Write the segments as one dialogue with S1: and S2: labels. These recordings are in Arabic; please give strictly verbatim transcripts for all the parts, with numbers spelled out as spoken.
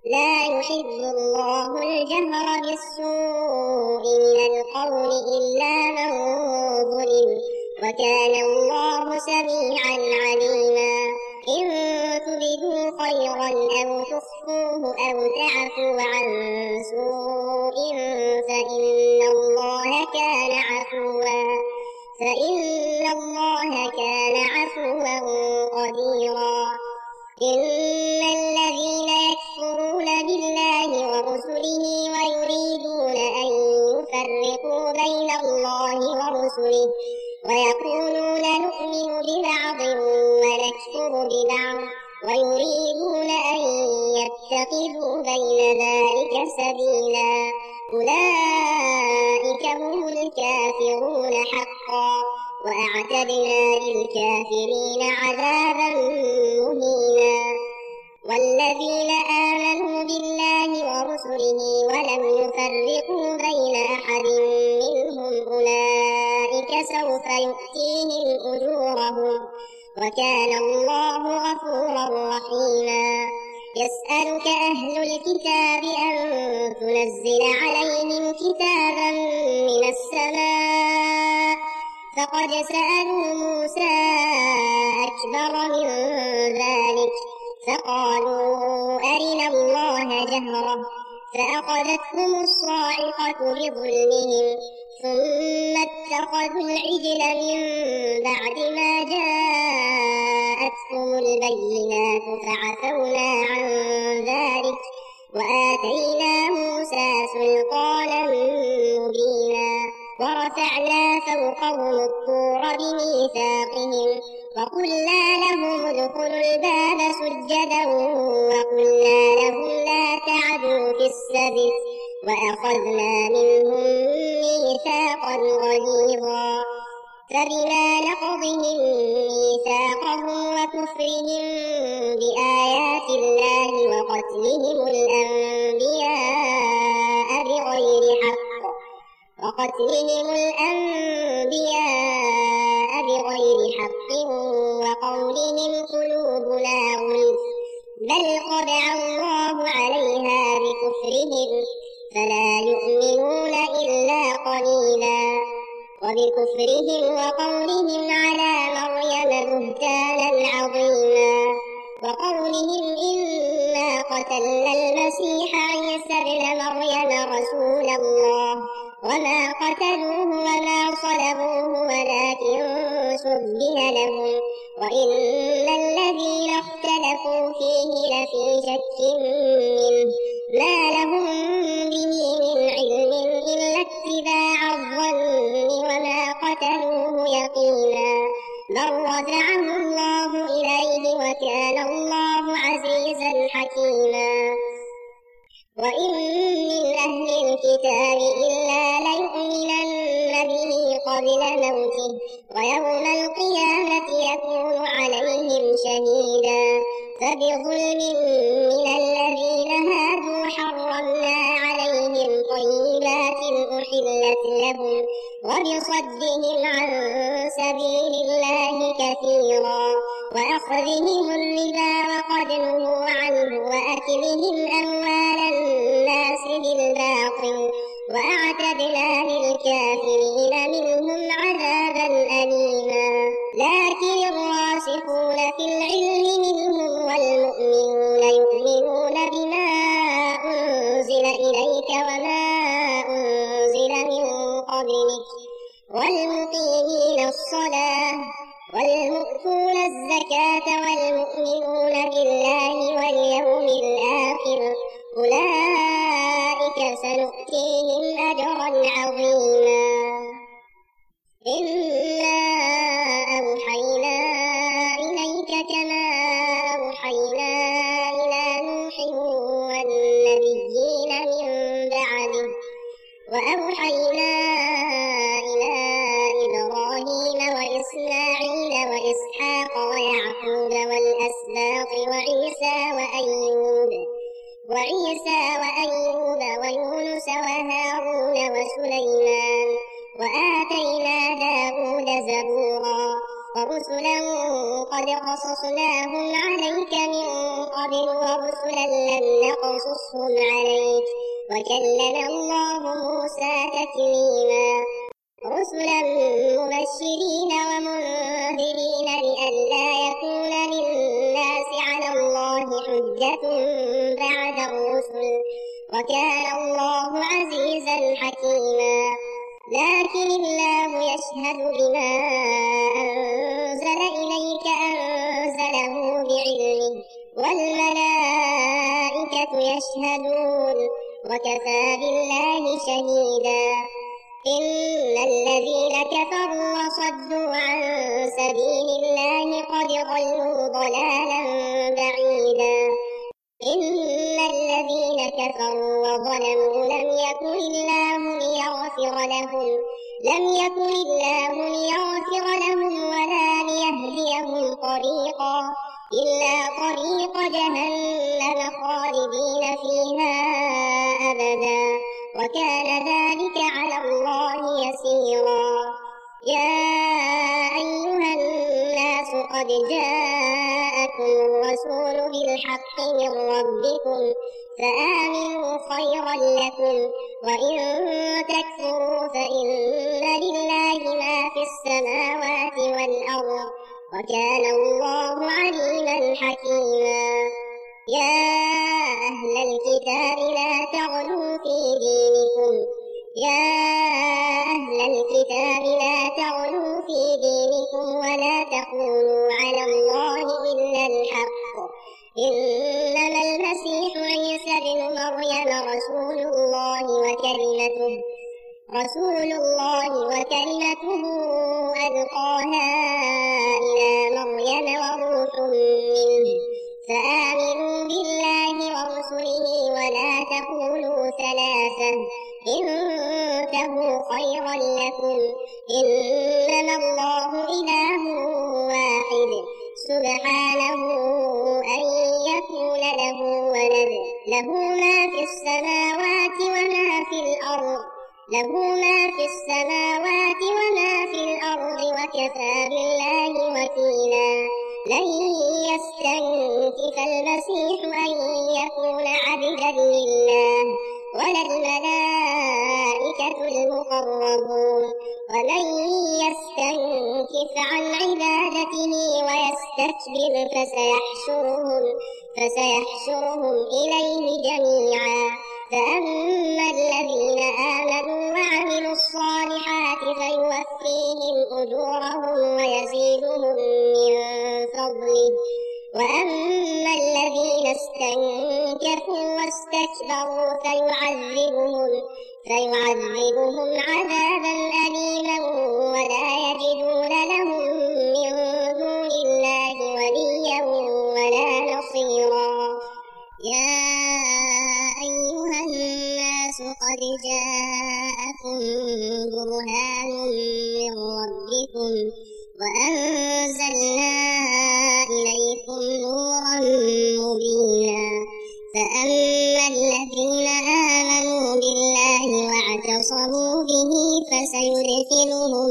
S1: لا يحب الله الجهر بالسوء من القول إلا من ظلم، وكان الله سميعا عليما. إن تبدوا خيرا أو تخفوه أو تعفوا عن سوء فإن الله كان عفوا فإن الله كان عفوا قديرا. إن الذين يكفرون بالله ورسله ويريدون أن يفرقوا بين الله ورسله ويقولون نؤمن ببعض ونكفر ببعض ويريدون أن يتخذوا بين ذلك سبيلا، أولئك هم الكافرون حقا، وأعتدنا للكافرين عذابا مهينا. والذين آمنوا بالله ورسله ولم يفرقوا بين أحد منهم أولئك سوف يؤتيهم أجورهم، وكان الله غفورا رحيما. يسألك أهل الكتاب أن تنزل عليهم كتابا من السماء، فقد سألوا موسى أكبر من ذلك فقالوا أرنا الله جهرة فأخذتهم الصاعقة بظلمهم ثم اتخذوا العجل من بعد ما جاءتهم البينات فعفونا عن ذلك وآتينا موسى سلطانا مبينا. ورفعنا فوقهم الطور بميثاقهم وقلنا لهم ادخلوا الباب سجدا وقلنا لهم لا تعدوا في السبت وأخذنا منهم ميثاقا غليظا. فبما نقضهم ميثاقهم وكفرهم بآيات الله وقتلهم الأنبياء بغير حق وقتلهم الأنبياء بغير حق وقولهم قلوبنا غلف بل طبع الله عليها بكفرهم فلا يؤمنون إلا قليلا. وبكفرهم وقولهم على مريم بهتانا عظيما وقولهم إنا قتلنا المسيح عيسى ابن مريم رسول الله وما قتلوه وما صلبوه ولكن شبه لهم وإن الذين اختلفوا فيه لفي شك منه ما لهم به من علم إلا اتباع الظن وما قتلوه يقينا بل رفعه الله إليه وكان الله عزيزا حكيما. وإن من أهل الكتاب إلا ليؤمنن به قبل موته ويوم القيامة يكون عليهم شهيدا. فبظلم من الذين هادوا حرمنا عليهم طيبات أحلت لهم وبصدهم عن سبيل الله كثيرا وأخذهم الربا وقد نهوا عنه وأكلهم أموال الناس بالباطل وأعتدنا للكافرين منهم عذابا أليما. لكن الراسخون في العلم منهم والمؤمنون يؤمنون بما أنزل إليك وما أنزل من قبلك والمقيمين الصلاة والمؤتون الزكاة والمؤمنون بالله واليوم الآخر أولئك سنؤتيهم أجرا عظيما. إنا أوحينا إليك كما أوحينا إلى نوح والنبيين من بعده وأوحينا إلى إبراهيم وإسماعيل وإسحاق ويعقوب والأسباط وعيسى وأيوب وعيسى وأيوب ويونس وهارون وسليمان وآتينا داود زبورا ورسلا قد قصصناهم عليك من قبل ورسلا لم نقصصهم عليك وكلم الله موسى تكليما رسلا مبشرين ومنذرين لئلا يكون للناس على الله حجة بعد الرسل وكان الله عزيزا حكيما لكن الله يشهد بما أنزل إليك أنزله بعلمه والملائكة يشهدون وكفى بالله شهيدا إن الذين كفروا وصدوا عن سبيل الله قد ضلوا ضلالا بعيدا إن الذين كفروا وظلموا لم يكن الله ليغفر لهم لم يكن الله ليغفر لهم ولا ليهديهم طريقا إلا طريق جهنم خالدين فيها أبدا وكان ذلك على الله يسيرا يا أيها الناس قد جاءكم الرسول بالحق من ربكم فآمنوا خيرا لكم وإن تكفروا فإن لله ما في السماوات والأرض وكان الله عليما حكيما يا أهل الكتاب لا تغلوا في دينكم يا أهل الكتاب لا تغلوا في دينكم ولا تقولوا على الله إلا الحق إنما المسيح عيسى بن مريم رسول الله وكلمته رسول الله وكلمته ألقاها إلى مريم وروح منه فآمنوا بالله ورسله ولا تقولوا ثلاثة انتهوا خيرا لكم إنما الله إله واحد سبحانه أن يكون له ولد له ما في السماوات وما في الأرض له ما في السماوات وما في الأرض وكفى بالله وكيلا لن يستنكف المسيح أن يكون عبدا لله ولا الملائكة المقربون ومن يستنكف عن عبادته ويستكبر فسيحشرهم فسيحشرهم إليه جميعا فأما الذين آمنوا وعملوا الصالحات فيوفيهم أجورهم ويزيدهم من فضله وأما الذين استنكفوا واستكبروا فيعذبهم فيعذبهم عذابا أليما ولا يجدون لهم من دون الله وليا ولا نصيرا يا أيها الناس قد جاءكم برهان من ربكم وأنزلنا إليكم نورا مبينا فأما الذين آمنوا بالله واعتصموا به فسيدخلهم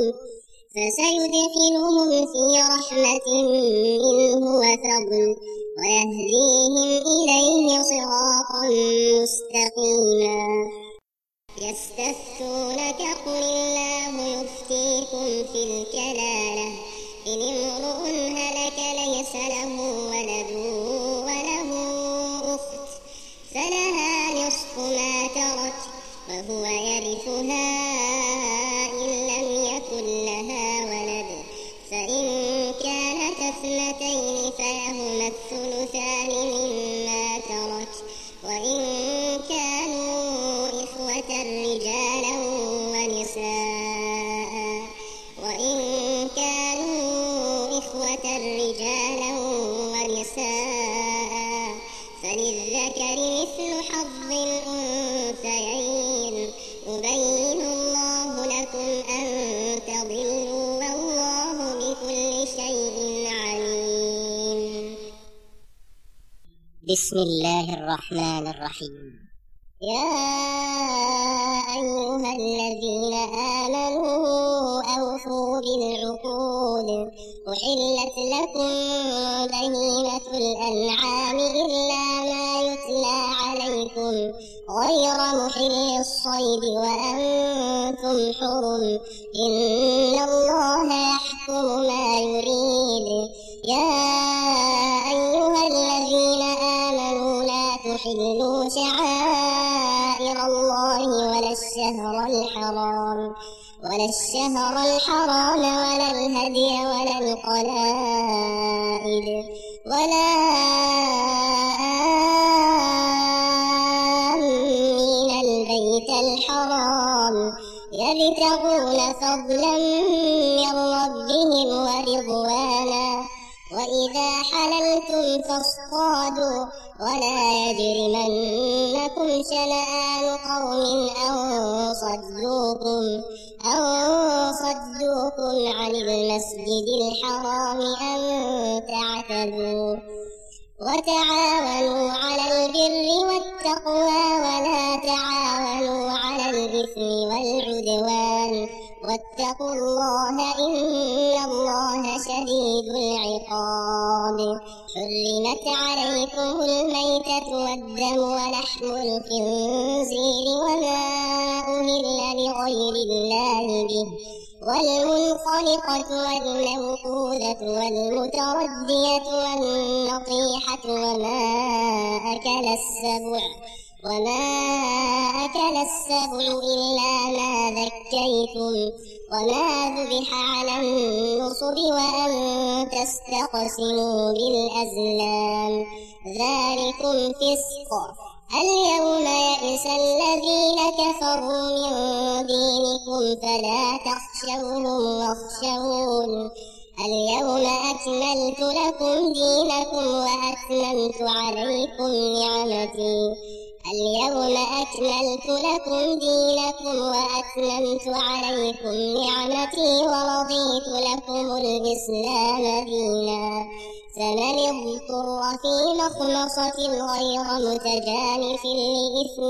S1: فسيدخلهم في رحمة منه وفضل ويهديهم إليه صراطا مستقيما يستفتونك قل الله يفتيكم في الكلالة إن امرؤ هلك ليس له ولد وله أخت فلها نصف ما ترك وهو يرثها إن لم يكن لها ولد فإن كانت اثنتين فلهما الثلثان مما ترك وإن كانوا إخوة رجالا ونساء وإن كانوا إخوة رجالا ونساء فللذكر مثل حظ الأنثيين يبين الله لكم أن تضلوا والله بكل شيء عليم.
S2: بسم الله الرحمن الرحيم.
S1: يا أيها الذين آمنوا أوفوا بالعقود أحلت لكم بهيمة الأنعام إلا ما يتلى عليكم غير محل الصيد وأنتم حرم إن الله يحكم ما يريد. يا أيها الذين آمنوا لا تحلوا شعائر الله ولا الشهر الحرام ولا الشهر الحرام ولا الهدي ولا القلائد ولا آمين البيت الحرام يبتغون فضلا من ربهم ورضوانا وإذا حللتم فاصطادوا ولا يجرمنكم شنآن قوم أن صدوكم أن صدوكم عن المسجد الحرام أن تعتدوا وتعاونوا على البر والتقوى ولا تعاونوا على الإثم والعدوان واتقوا الله إن الله شديد العقاب. حرمت عليكم الميتة والدم ولحم الخنزير وما أهل لغير الله به والمنخنقة والموقوذة والمتردية والنطيحة وما أكل السبع وما أكل السبع إلا ما ذكيتم وما ذبح على النصب وأن تستقسموا بالأزلام ذلكم فسق. اليوم يئس الذين كفروا من دينكم فلا تخشوهم واخشون اليوم أكملت لكم دينكم وأتممت عليكم نعمتي اليوم أكملت لكم دينكم وأتممت عليكم نعمتي ورضيت لكم الإسلام دينا. فمن اضطر في مخمصة غير متجانف لإثم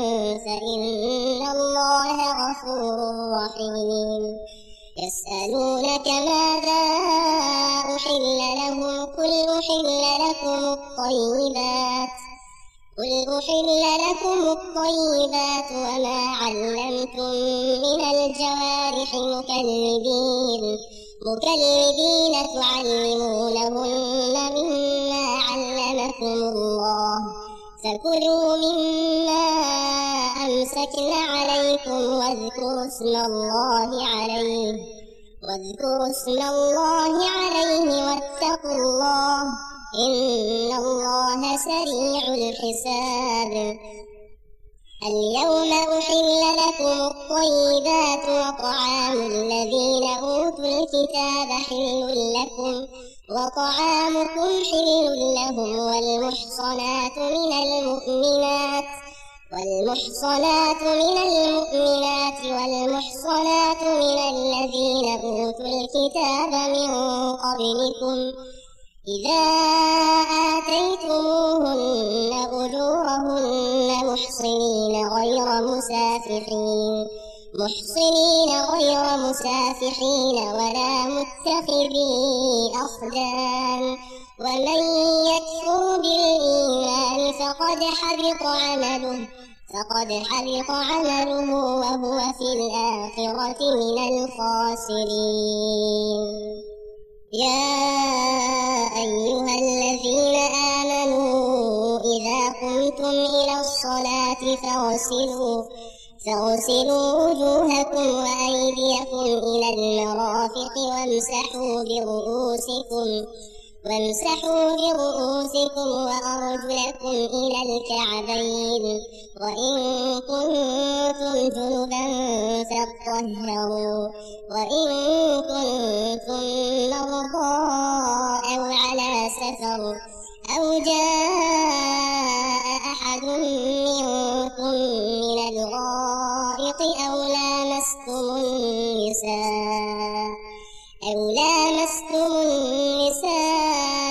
S1: فإن الله غفور رحيم. يسألونك ماذا أحل لهم قل أحل لكم الطيبات قل أحل لكم الطيبات وما علمتم من الجوارح مكلبين مكلبين تعلمونهن مما علمكم الله فكلوا مما أمسكن عليكم واذكروا اسم الله عليه واذكروا اسم الله عليه واتقوا الله إن الله سريع الحساب. اليوم أحل لكم الطيبات وطعام الذين أوتوا الكتاب حل لكم وطعامكم حل لهم والمحصنات من المؤمنات والمحصنات من المؤمنات والمحصنات من الذين أوتوا الكتاب من قبلكم إذا آتيتموهن أجورهن محصنين غير مسافحين محصنين غير مسافحين ولا متخذي أخدان ومن يكفر بالإيمان فقد حبط عمله فقد حبط عمله وهو في الآخرة من الخاسرين. يا أيها الذين آمنوا إذا قمتم إلى الصلاة فاغسلوا فاغسلوا وجوهكم وأيديكم إلى المرافق وامسحوا برؤوسكم وامسحوا برؤوسكم وأرجلكم إلى الكعبين وإن كنتم جنبا فاطهروا وإن كنتم مرضى أو على سفر أو جاء أحد منكم من الغائط أو لامستم النساء أو لامستم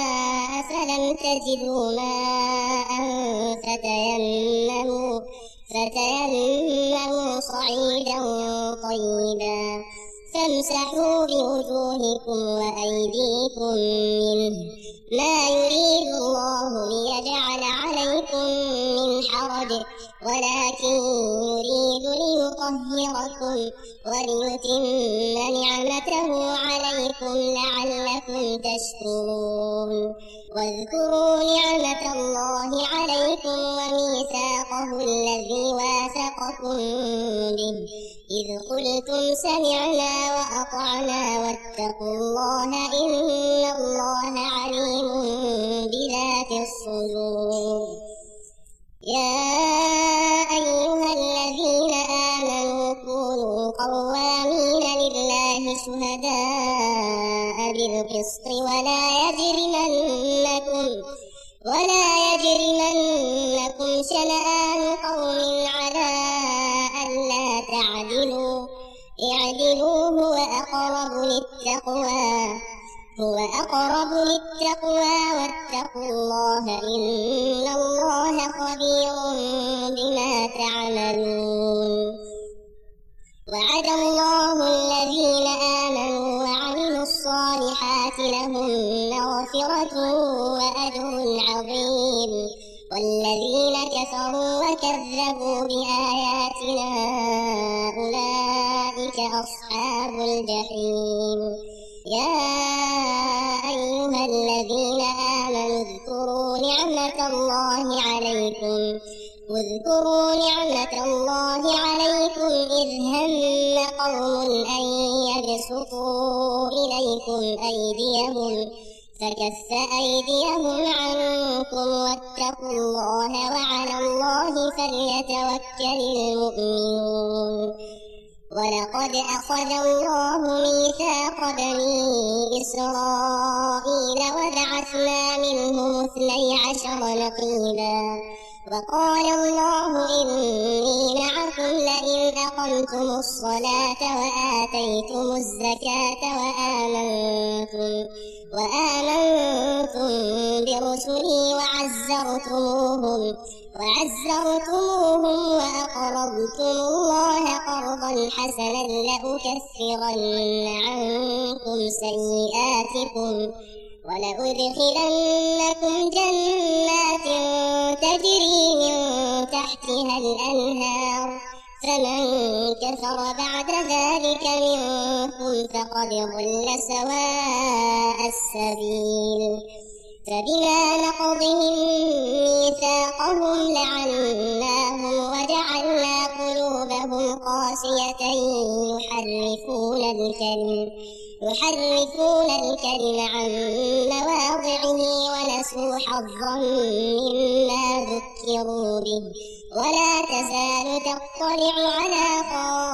S1: النساء فلم تجدوا ماء فتيمموا فتيمموا صعيدا طيبا فامسحوا بوجوهكم وأيديكم منه ما يريد الله ليجعل عليكم من حرج ولكن يريد ليطهركم وليتم نعمته عليكم لعلكم تشكرون واذكروا نعمة الله عليكم وميثاقه الذي واثقكم به إذ قلتم سمعنا وأطعنا واتقوا الله إن الله عليم بذات الصدور. يا أيها الذين آمنوا كونوا قوامين لله شهداء بالقسط ولا يجرمنكم ولا يجرمنكم شنآن قوم على ألا تعدلوا اعدلوا هو أقرب للتقوى هو أقرب للتقوى واتقوا الله إن الله خبير بما تعملون. وعد الله الذين آمنوا وعملوا الصالحات لهم مغفرة وأجر عظيم والذين كفروا وكذبوا بآياتنا أولئك أصحاب الجحيم. يا أيها الذين آمنوا اذكروا نعمة الله عليكم واذكروا نعمة الله عليكم إذ هم قوم أن يبسطوا إليكم أيديهم فكف أيديهم عنكم واتقوا الله وعلى الله فليتوكل المؤمنون. ولقد أخذ الله ميثاق بني إسرائيل وبعثنا منهم اثني عشر نقيبا وقال الله إني معكم لئن أقمتم الصلاة وآتيتم الزكاة وآمنتم وآمنتم برسلي وعزرتموهم وعزرتموهم وأقرضتم الله قرضا حسنا لأكفرن عنكم سيئاتكم ولأدخلنكم جنات تجري من تحتها الأنهار فمن كفر بعد ذلك منكم فقد ضل سواء السبيل. فبما نقضهم ميثاقهم لعناهم وجعلنا قلوبهم قاسية يحرفون الكلم يحرفون الكلم عن مواضعه ونسوا حظا مما ذكروا به ولا تزال تطلع على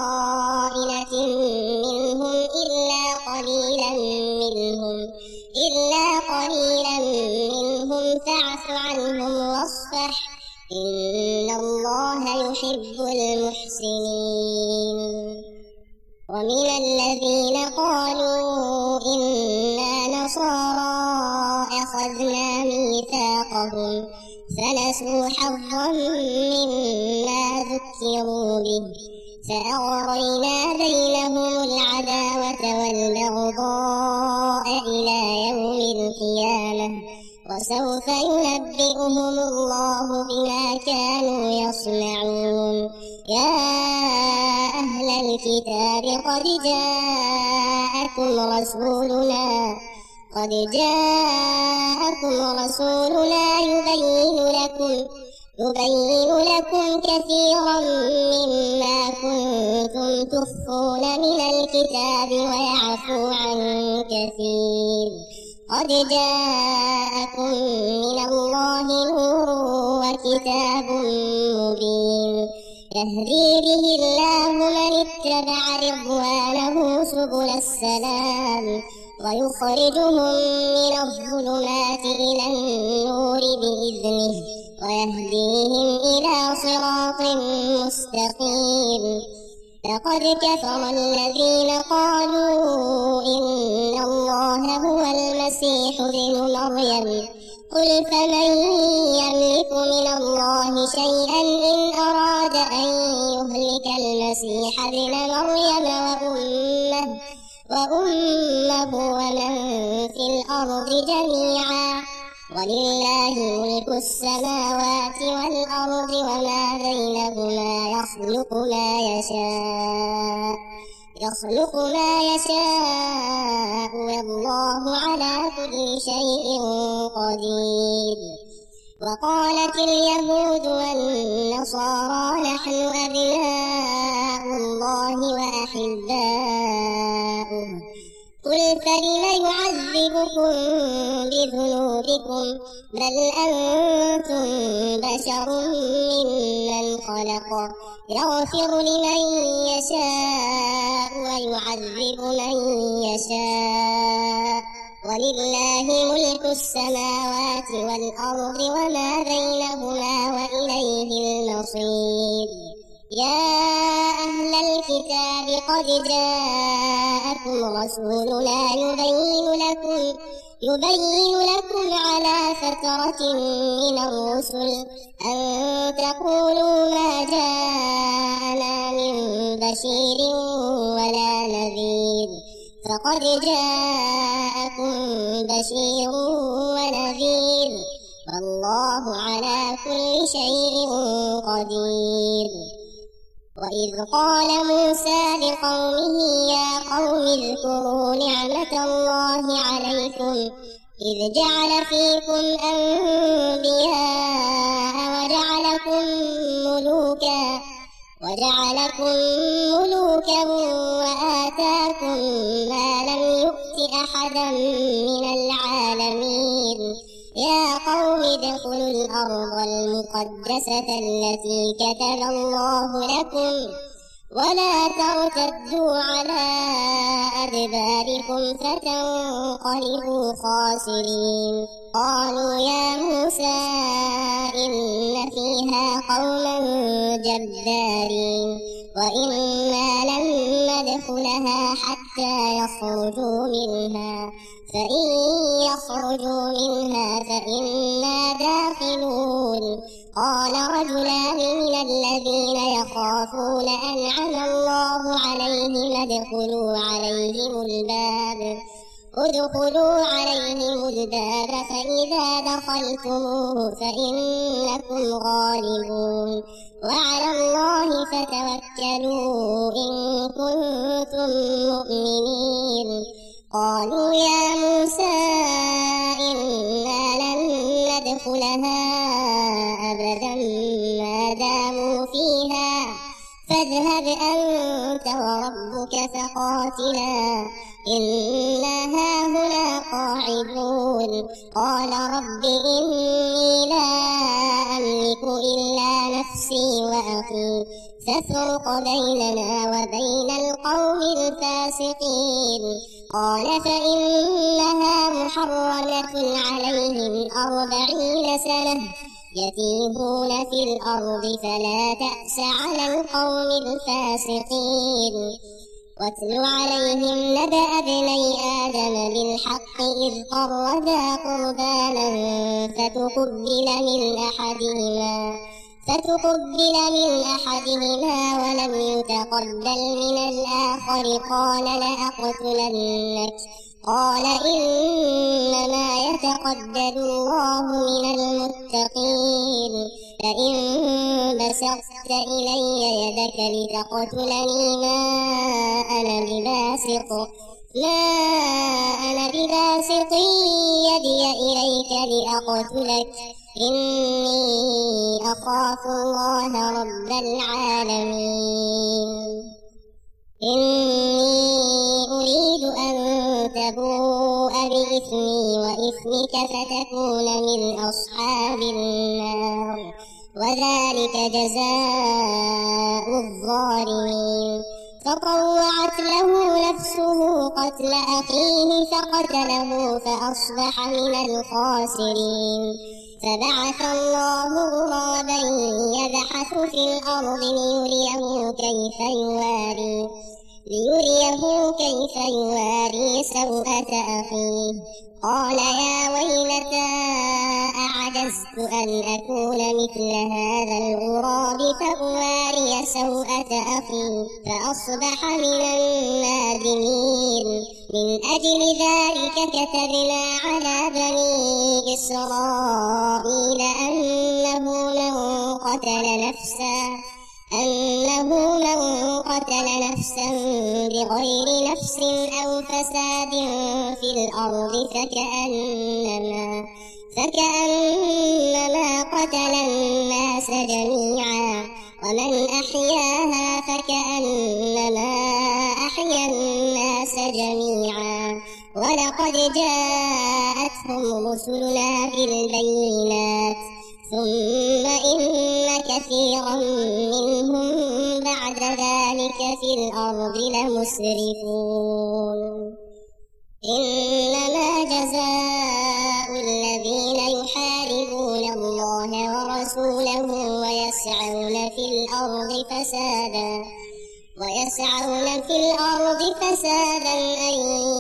S1: خائنة منهم إلا قليلا منهم إلا قليلا منهم فاعف عنهم واصفح إن الله يحب المحسنين. ومن الذين قالوا إنا نصارى أخذنا ميثاقهم فنسوا حظا مما ذكروا به فأغرينا بينهم العداوة والبغضاء إلى يوم القيامة وسوف ينبئهم الله بما كانوا يصنعون. يا أهل الكتاب قد جاءكم رسولنا قد جاءكم رسولنا يبين لكم يبين لكم كثيرا مما كنتم تخفون من الكتاب ويعفو عن كثير. قد جاءكم من الله نور وكتاب مبين يهدي به الله من اتبع رضوانه سبل السلام ويخرجهم من الظلمات إلى النور بإذنه ويهديهم إلى صراط مستقيم. لقد كفر الذين قالوا إن الله هو المسيح ابن مريم قل فمن يملك من الله شيئا إن أراد يمسك المسيح ابن مريم وأمه, وأمه ومن في الأرض جميعا ولله ملك السماوات والأرض وما بينهما يخلق ما يشاء يخلق ما يشاء والله على كل شيء قدير. وقالت اليهود والنصارى نحن أبناء الله وأحباؤه قل فلم يعذبكم بذنوبكم بل أنتم بشر ممن خلق يغفر لمن يشاء ويعذب من يشاء ولله ملك السماوات والأرض وما بينهما وإليه المصير. يا أهل الكتاب قد جاءكم رسولنا يبين لكم يبين لكم على فترة من الرسل أن تقولوا ما جاءنا من بشير ولا نذير فقد جاءكم بشير ونذير والله على كل شيء قدير. وإذ قال موسى لقومه يا قوم اذكروا نعمة الله عليكم إذ جعل فيكم أنبياء وجعلكم ملوكا وجعلكم ملوكا وآتاكم ما لم يؤت أحدا من العالمين. يا قوم ادخلوا الأرض المقدسة التي كتب الله لكم ولا ترتدوا على أدباركم فتنقلبوا خاسرين. قالوا يا موسى إن فيها قوما جبارين وإنا لن ندخلها حتى يخرجوا منها فإن يخرجوا منها فإنا داخلون. قال رجلان من الذين يخافون أنعم الله عليهم ادخلوا عليهم الباب ادخلوا عليهم الباب فإذا دخلتموه فإنكم غالبون وعلى الله فتوكلوا إن كنتم مؤمنين. قالوا يا موسى إنا لن ندخلها أبدا ما داموا فيها فاذهب أنت وربك فقاتلا إنا هاهنا قاعدون. قال رب إني لا أملك إلا نفسي وأخي فافرق بيننا وبين القوم الفاسقين. قال فإنها محرمة عليهم أربعين سنة يتيهون في الأرض فلا تأس على القوم الفاسقين. واتل عليهم نبأ ابني آدم بالحق إذ قربا قربانا فتقبل من أحدهما فتقبل من أحدهما ولم يتقبل من الآخر قال لأقتلنك قال إنما يتقبل الله من المتقين. فإن بسطت إلي يدك لتقتلني ما أنا بباسط ما أنا بباسط يدي إليك لأقتلك إني أخاف الله رب العالمين. إني أريد أن تبوء بإثمي وإثمك فتكون من أصحاب النار وذلك جزاء الظالمين. فطوعت له نفسه قتل أخيه فقتله فأصبح من الخاسرين. فبعث الله غرابا يبحث في الأرض ليريه كيف يواري ليريه كيف يواري سوءة أخيه قال يا ويلتى أعجزت أن أكون مثل هذا الغراب فأواري سوءة أخي فأصبح من النادمين. من أجل ذلك كتبنا على بني إسرائيل أنه من قتل نفسا أنه من قتل نفسا بغير نفس أو فساد في الأرض فكأنما فكأنما قتل الناس جميعا ومن أحياها فكأنما أحيا الناس جميعا. ولقد جاءتهم رسلنا بالبينات ثم إن كثيرا منهم بعد ذلك في الأرض لمسرفون. إنما جزاء الذين يحاربون الله ورسوله ويسعون في الأرض فسادا ويسعون في الأرض فسادا أن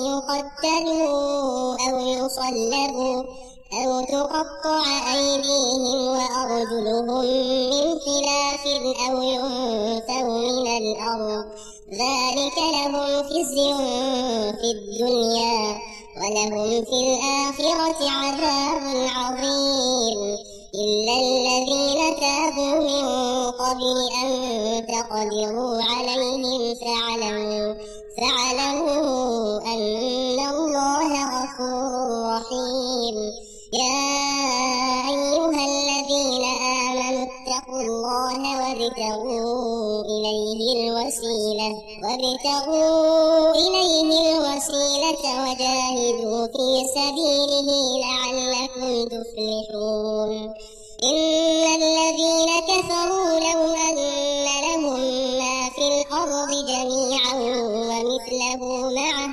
S1: يقتلوا أو يصلبوا أو تقطع أيديهم وأرجلهم من خلاف أو ينفوا من الأرض ذلك لهم خزي في الدنيا ولهم في الآخرة عذاب عظيم. إلا الذين تابوا من قبل أن تقدروا عليهم فاعلموا فاعلموا أن الله غفور رحيم. يا أيها الذين آمنوا اتقوا الله وابتغوا إليه الوسيلة وابتغوا إليه الوسيلة وجاهدوا في سبيله لعلكم تفلحون. إن الذين كفروا لو أن لهم ما في الأرض جميعا ومثله معه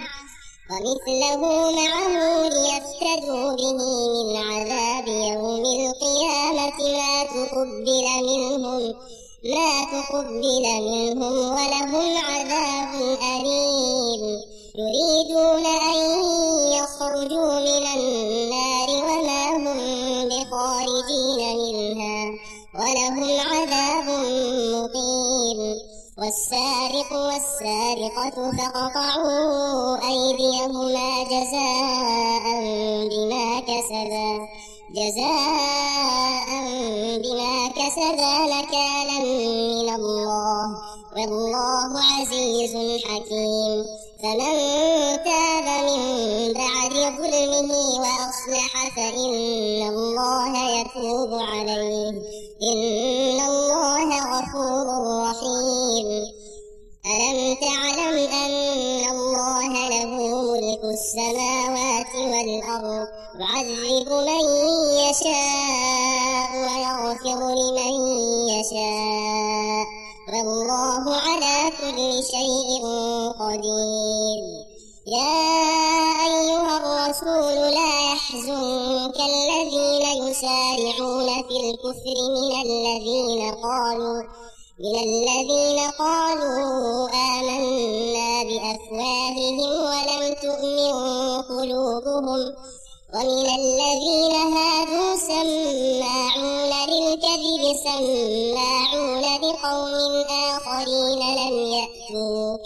S1: ومثله معه ليفتدوا به من عذاب يوم القيامة ما تقبل منهم ما تقبل منهم ولهم عذاب أليم. يريدون أن يخرجوا من النار وما هم بخارجين منها ولهم عذاب مقيم. والسارق والسارقة فاقطعوا أيديهما جزاء بما كسبا جزاء بما كسبا نكالا من الله والله عزيز حكيم. فمن تاب من بعد ظلمه وأصلح فإن الله يتوب عليه إن الله غفور رحيم. ألم تعلم أن الله له ملك السماوات والأرض يعذب من يشاء ويغفر لمن يشاء والله على كل شيء قدير. يا أيها الرسول لا يحزنك الذين يسارعون في الكفر من الذين قالوا من الذين قالوا آمنا بأفواههم ولم تؤمن قلوبهم ومن الذين هادوا سماعون للكذب سماعون لقوم آخرين لم يأتوك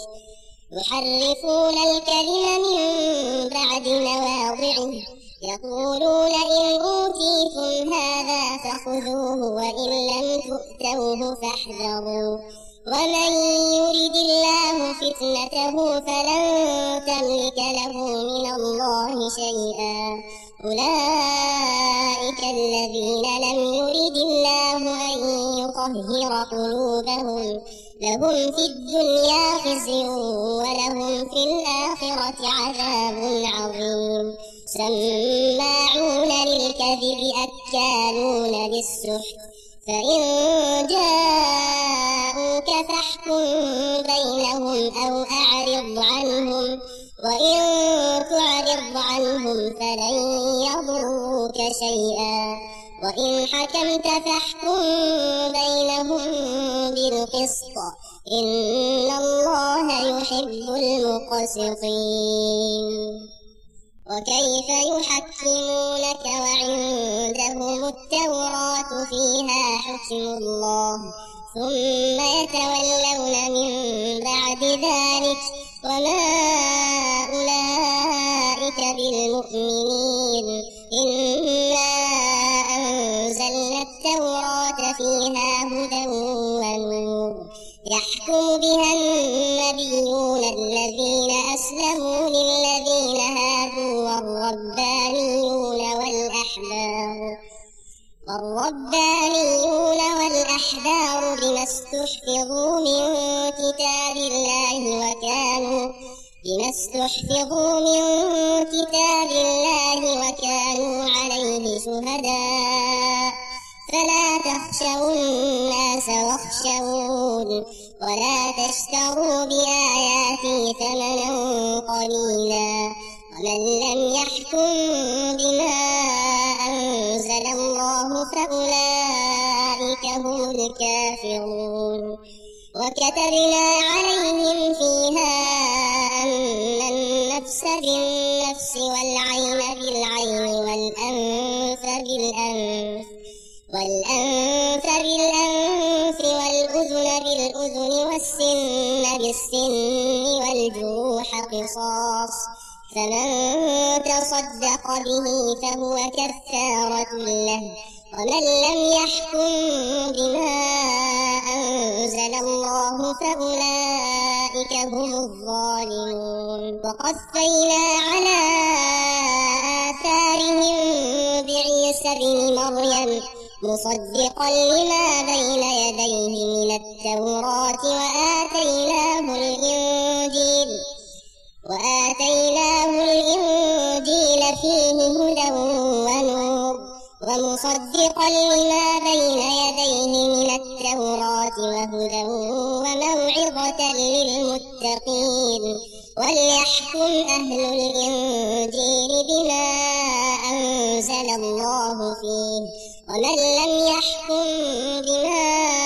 S1: يحرفون الكلم من بعد مواضعه يقولون إن أوتيتم هذا فخذوه وإن لم تؤتوه فاحذروا ومن يرد الله فتنته فلن تملك له من الله شيئا. أولئك الذين لم يرد الله أن يطهر قلوبهم لهم في الدنيا خزي ولهم في الآخرة عذاب عظيم. سماعون للكذب أكالون للسحت فإن جاءوك فاحكم بينهم أو أعرض عنهم وإن تعرض عنهم فلن يضروك شيئا وإن حكمت فاحكم بينهم بالقسط إن الله يحب المقسطين. وكيف يحكمونك وعندهم التوراة فيها حكم الله ثم يتولون من بعد ذلك وما أولئك بالمؤمنين. إنا أنزلنا التوراة فيها هدى ونور يحكم بها النبيون الذين أسلموا للذين هادوا والربانيون والأحبار والربانيون والأحبار بما استحفظوا من كتاب الله وكانوا بما استحفظوا من كتاب الله وكانوا عليه شهداء. فلا تخشوا الناس واخشون ولا تشتروا بآياتي ثمنا قليلا. ومن لم يحكم بما أنزل الله فأولئك هم الكافرون. وكتبنا عليهم فيها أن النفس بالنفس والعين بالعين والأنف بالأنف والأنف بالأنف والأذن بالأذن والسن بالسن والجروح قصاص. فمن تصدق به فهو كفارة له. ومن لم يحكم بما أنزل الله فأولئك هم الظالمون. وقفينا على آثارهم بعيسى ابن مريم مصدقا لما بين يديه من التوراة وآتيناه الإنجيل وآتيناه الإنجيل فيه هدى ونور ومصدقا لما بين يديه من التوراة وهدى وموعظة للمتقين. وليحكم أهل الإنجيل بما أنزل الله فيه. ومن لم يحكم بما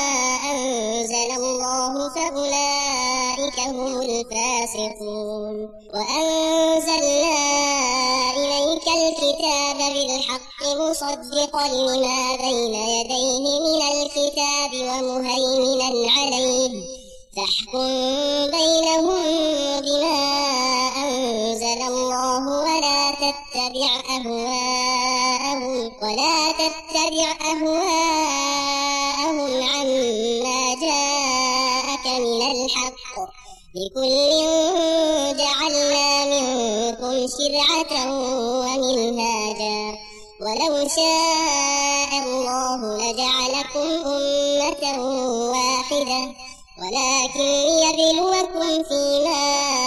S1: أنزل الله فأولئك هم الفاسقون. وأنزلنا إليك الكتاب بالحق مصدقا لما بين يديه من الكتاب ومهيمنا عليه فاحكم بينهم بما أنزل الله ولا تتبع أهواءهم ولا تتبع أهواءهم عما جاءك من الحق. لكل جعلنا منكم شرعة ومنهاجا ولو شاء الله لجعلكم أمة واحدة ولكن ليبلوكم فيما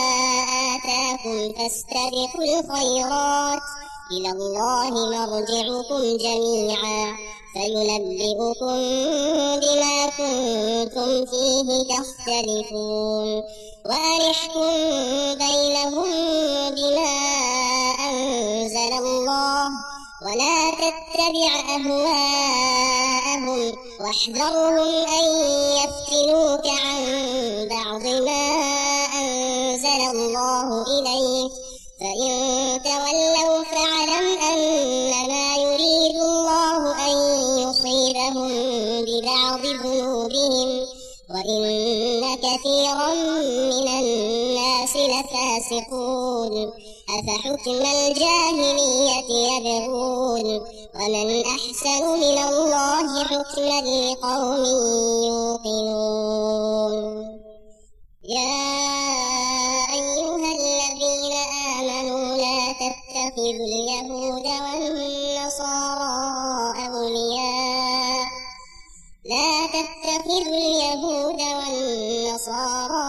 S1: آتاكم فاستبقوا الخيرات إلى الله مرجعكم جميعا فينبئكم بما كنتم فيه تختلفون. وأن احكم بينهم بما أنزل الله ولا تتبع أهواءهم واحذرهم أن يفتنوك عن بعض ما أنزل الله إليك. فإن تولوا فاعلم أنما يريد الله أن يصيبهم ببعض ذنوبهم وإن كثيرا من الناس لفاسقون. أفحكم الجاهلية يبغون ومن أحسن من الله حكما لقوم يوقنون. يا أيها الذين آمنوا لا تتخذوا اليهود والنصارى أولياء لا تتخذوا اليهود والنصارى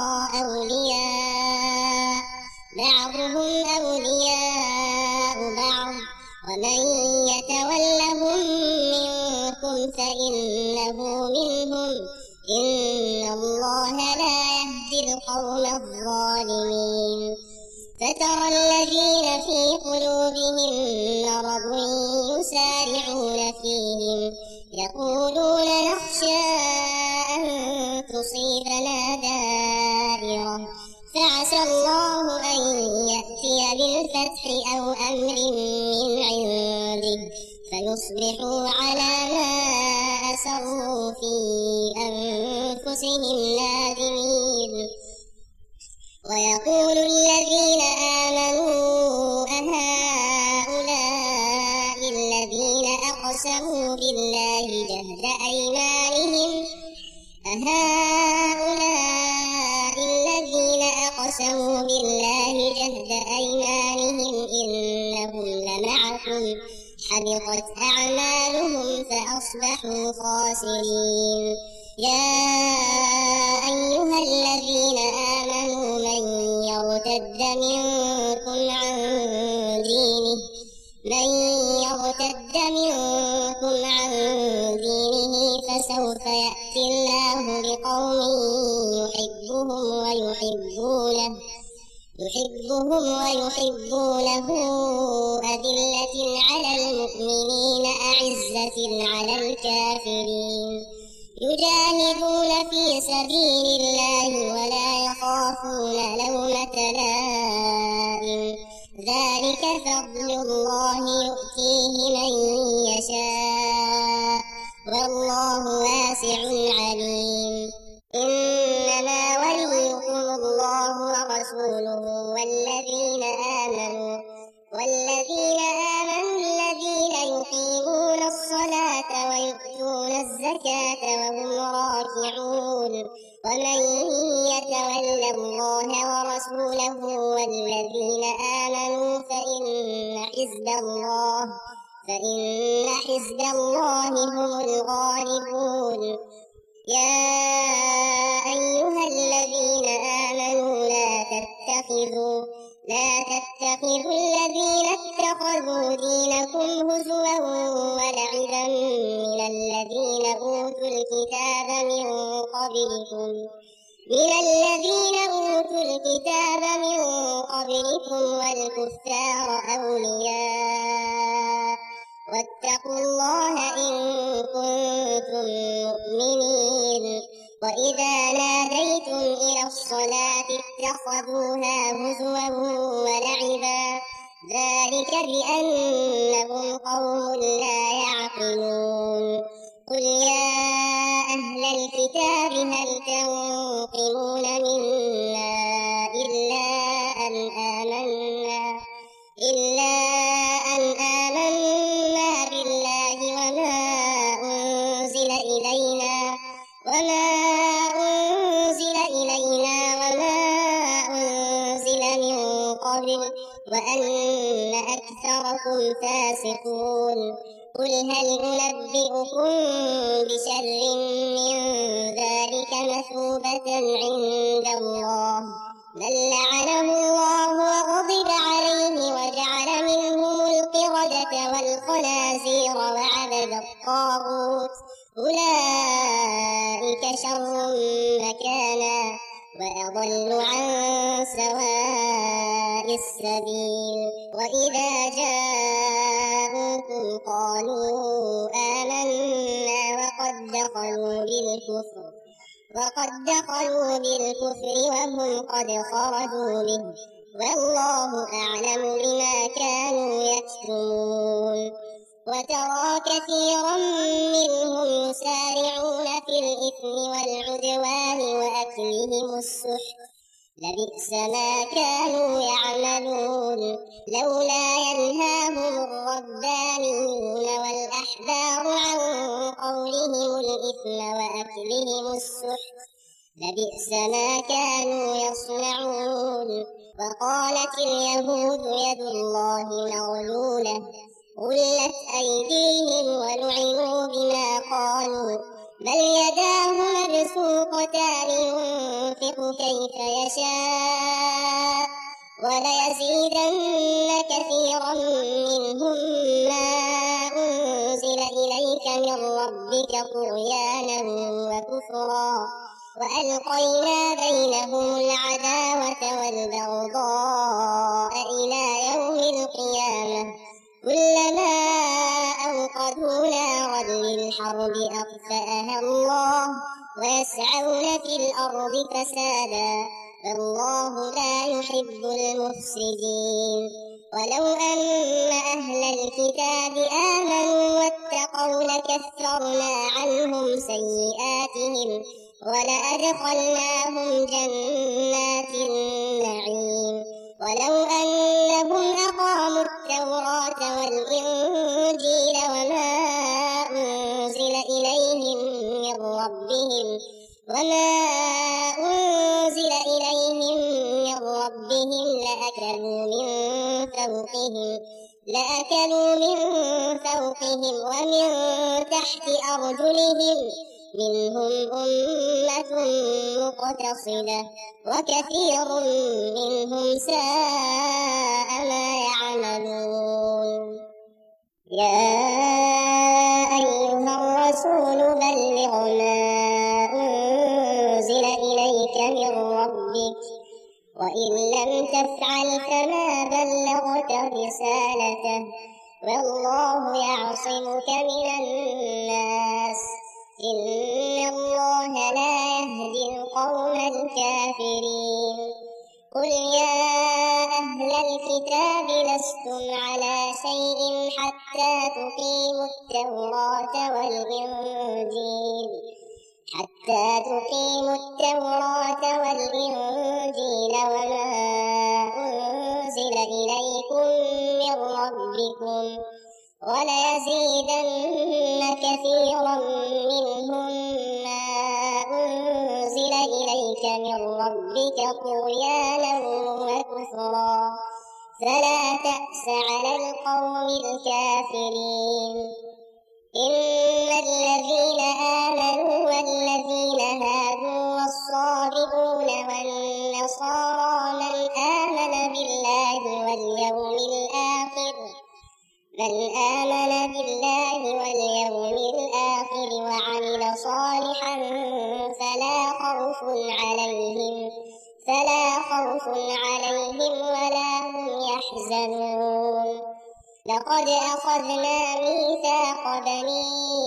S1: أولياء بعضهم أولياء بعض ومن يتولهم منكم فإنه منهم إن الله لا يهدي القوم الظالمين. فترى الذين في قلوبهم مرض يسارعون فيهم يقولون نخشى أن تصيبنا دائرة فعسى الله أن يأتي بالفتح أو أمر من عنده فيصبحوا على ما أسروا في أنفسهم نادمين. ويقول الذين آمنوا أهؤلاء الذين أقسموا بالله جهد أيمانهم أهؤلاء الذين أقسموا بالله جهد أيمانهم إنهم لمعكم حبطت أعمالهم فأصبحوا خاسرين. يا أيها الذين آمنوا من يرتد منكم عن دينه من يرتد منكم عن دينه فسوف يأتي الله بقوم يحبهم ويحبونه يحبهم ويحبونه أذلة على المؤمنين أعزة على الكافرين يجاهدون في سبيل الله ولا يخافون لومة لائم ذلك فضل الله يؤتيه من يشاء والله واسع عليم. إنما وليكم الله ورسوله والذين آمنوا والذين آمنوا الذين يقيمون الصلاة ويؤتون الزكاة وهم راكعون. ومن يتول الله ورسوله والذين آمنوا فإن حزب الله فإن حزب الله هم الغالبون. يا أيها الذين آمنوا لا تتخذوا لا تتخذوا الذين اتخذوا دينكم هزوا ولعبا من الذين أوتوا الكتاب من قبلكم من الذين أوتوا الكتاب من قبلكم والكفار أولياء واتقوا الله إن كنتم مؤمنين. وإذا ناديتم إلى الصلاة اتخذوها هزوا ولعبا ذلك بأنهم قوم لا يعقلون. قل يا أهل الكتاب هل تنقمون منا إلا أن آمنا إلا أن آمنا بالله وما أنزل إلينا وما أنزل إلينا وما أنزل من قبل وأن أكثركم فاسقون. قل هل أنبئكم بشر من ذلك مثوبة عند الله من لعنه الله وغضب عليه وجعل منهم القردة والخنازير وعبد الطاغوت أولئك شر مكانا وأضل عن سواء السبيل. وإذا جاءوكم قالوا آمنا وقد دخلوا بالكفر وقد دخلوا بالكفر وهم قد خرجوا به والله أعلم بما كانوا يكتمون. وترى كثيرا منهم يسارعون في الإثم والعدوان وأكلهم السحت لبئس ما كانوا يعملون. لولا ينهاهم الربانيون والأحبار عن قولهم الإثم وأكلهم السحت لبئس ما كانوا يصنعون. وقالت اليهود يد الله مغلولة غلت أيديهم ولعنوا بما قالوا بل يداه مبسوطتان ينفق كيف يشاء وليزيدن كثيرا منهم ما أنزل إليك من ربك طغيانا وكفرا وألقينا بينهم العداوة والبغضاء إلى يوم القيامة كلما أوقدوا نارا للحرب أطفأها الله ويسعون في الأرض فسادا والله لا يحب المفسدين. ولو أن أهل الكتاب آمنوا واتقوا لكفرنا عنهم سيئاتهم ولأدخلناهم جنات النعيم. ولو أنهم أقاموا التوراة والإنجيل وما أنزل إليهم من ربهم وما أنزل إليهم من ربهم لأكلوا من فوقهم لأكلوا من فوقهم ومن تحت أرجلهم منهم أمة مقتصدة وكثير منهم ساء ما يعملون. يا أيها الرسول بلغ ما أنزل إليك من ربك وإن لم تفعل فما بلغت رسالته والله يعصمك من الناس إن الله لا يهدي القوم الكافرين. قل يا أهل الكتاب لستم على شيء حتى تقيموا التوراة والإنجيل حتى تقيموا التوراة والإنجيل وما أنزل إليكم من ربكم وليزيدن كثيرا منهم ما أنزل إليك من ربك طغيانا وكفرا فلا تأس على القوم الكافرين. إن الذين آمنوا والذين هادوا والصابئون والنصارى من آمن بالله واليوم الآخر من آمن بالله واليوم الآخر وعمل صالحا فلا خوف عليهم فلا خوف عليهم ولا هم يحزنون. لقد أخذنا ميثاق بني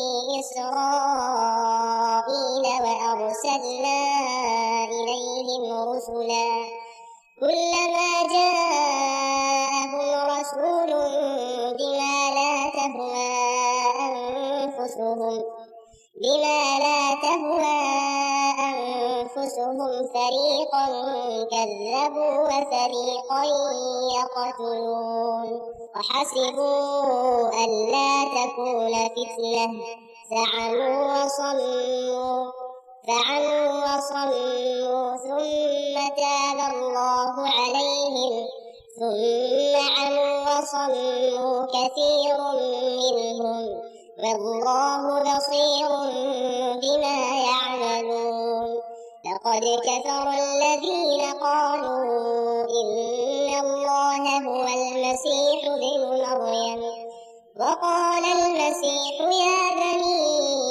S1: إسرائيل وأرسلنا إليهم رسلا كلما جاءهم رسول بما لا تهوى أنفسهم بما لا تهوى أنفسهم فريقا كذبوا وفريقا يقتلون وحسبوا ألا تكون فتنة فعموا وصموا فعموا وصموا ثم تاب الله عليهم ثم عموا وصموا كثير منهم والله بصير بما يعملون. لقد كفر الذين قالوا إن الله هو المسيح ابن مريم وقال المسيح يا بني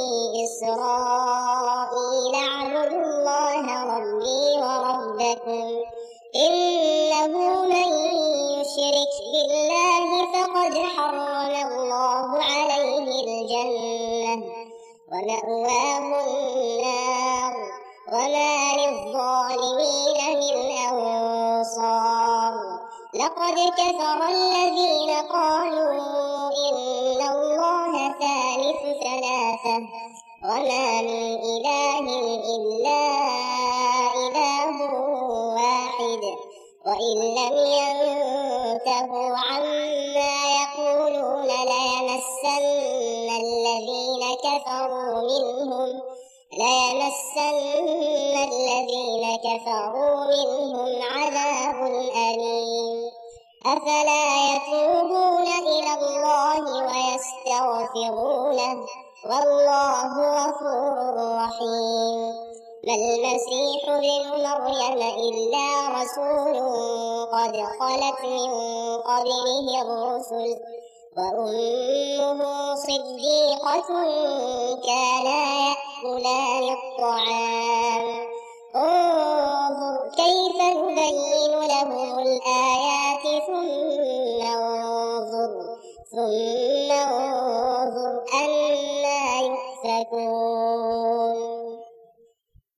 S1: إسرائيل اعبدوا الله ربي وربكم إنه من يشرك بالله فقد حرم الله عليه الجنة ومأواه النار وما للظالمين من أنصار. لقد كفر الذين قالوا إن الله ثالث ثلاثة وما من إله إلا إله واحد وإن لم ينتهوا عما يقولون ليمسن الذين كفروا منهم ليمسن الذين كفروا منهم عذاب أليم. أفلا يتوبون إلى الله ويستغفرونه والله غفور رحيم. ما المسيح ابن مريم إلا رسول قد خلت من قبله الرسل وأمه صديقة كانا يأكلان الطعام انظر كيف نبين لهم الآيات ثم انظر ثم انظر أنى يؤفكون.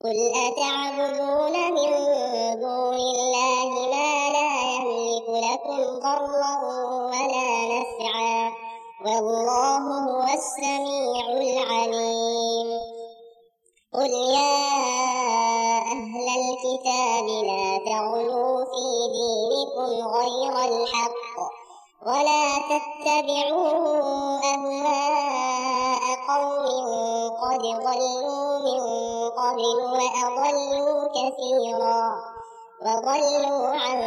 S1: قل أتعبدون من دون الله ما لا يملك لكم ضرا ولا نفعا والله هو السميع العليم. قل يا أهل الكتاب لا تغلوا في دينكم غير الحق ولا تتبعوا أهواء قوم قد ضلوا من قبل وأضلوا كثيرا وضلوا عن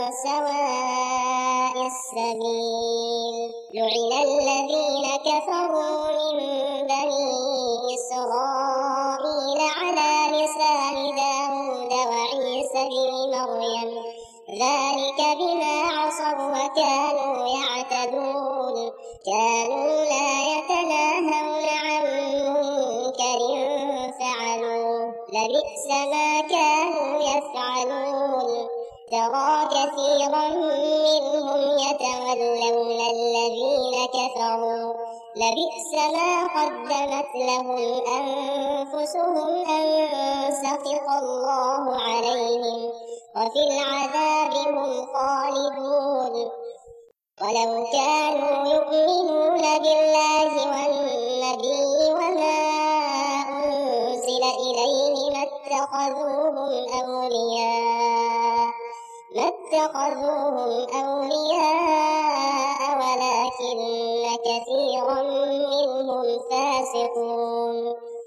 S1: سواء السبيل. لعن الذين كفروا من بني إسرائيل على لسان داود وعيسى بن مريم ذلك بما عصوا وكانوا يعتدون كانوا لا يتناهون عن منكر فعلوه لبئس ما كانوا يفعلون. ترى كثيرا منهم يتولون الذين كفروا لبئس ما قدمت لهم أنفسهم أن سخط الله عليهم وفي العذاب هم خالدون. ولو كانوا يؤمنون بالله والنبي وما أنزل إليه ما اتخذوهم أولياء ما اتخذوهم أولياء ولكن كثيرا منهم فاسقون.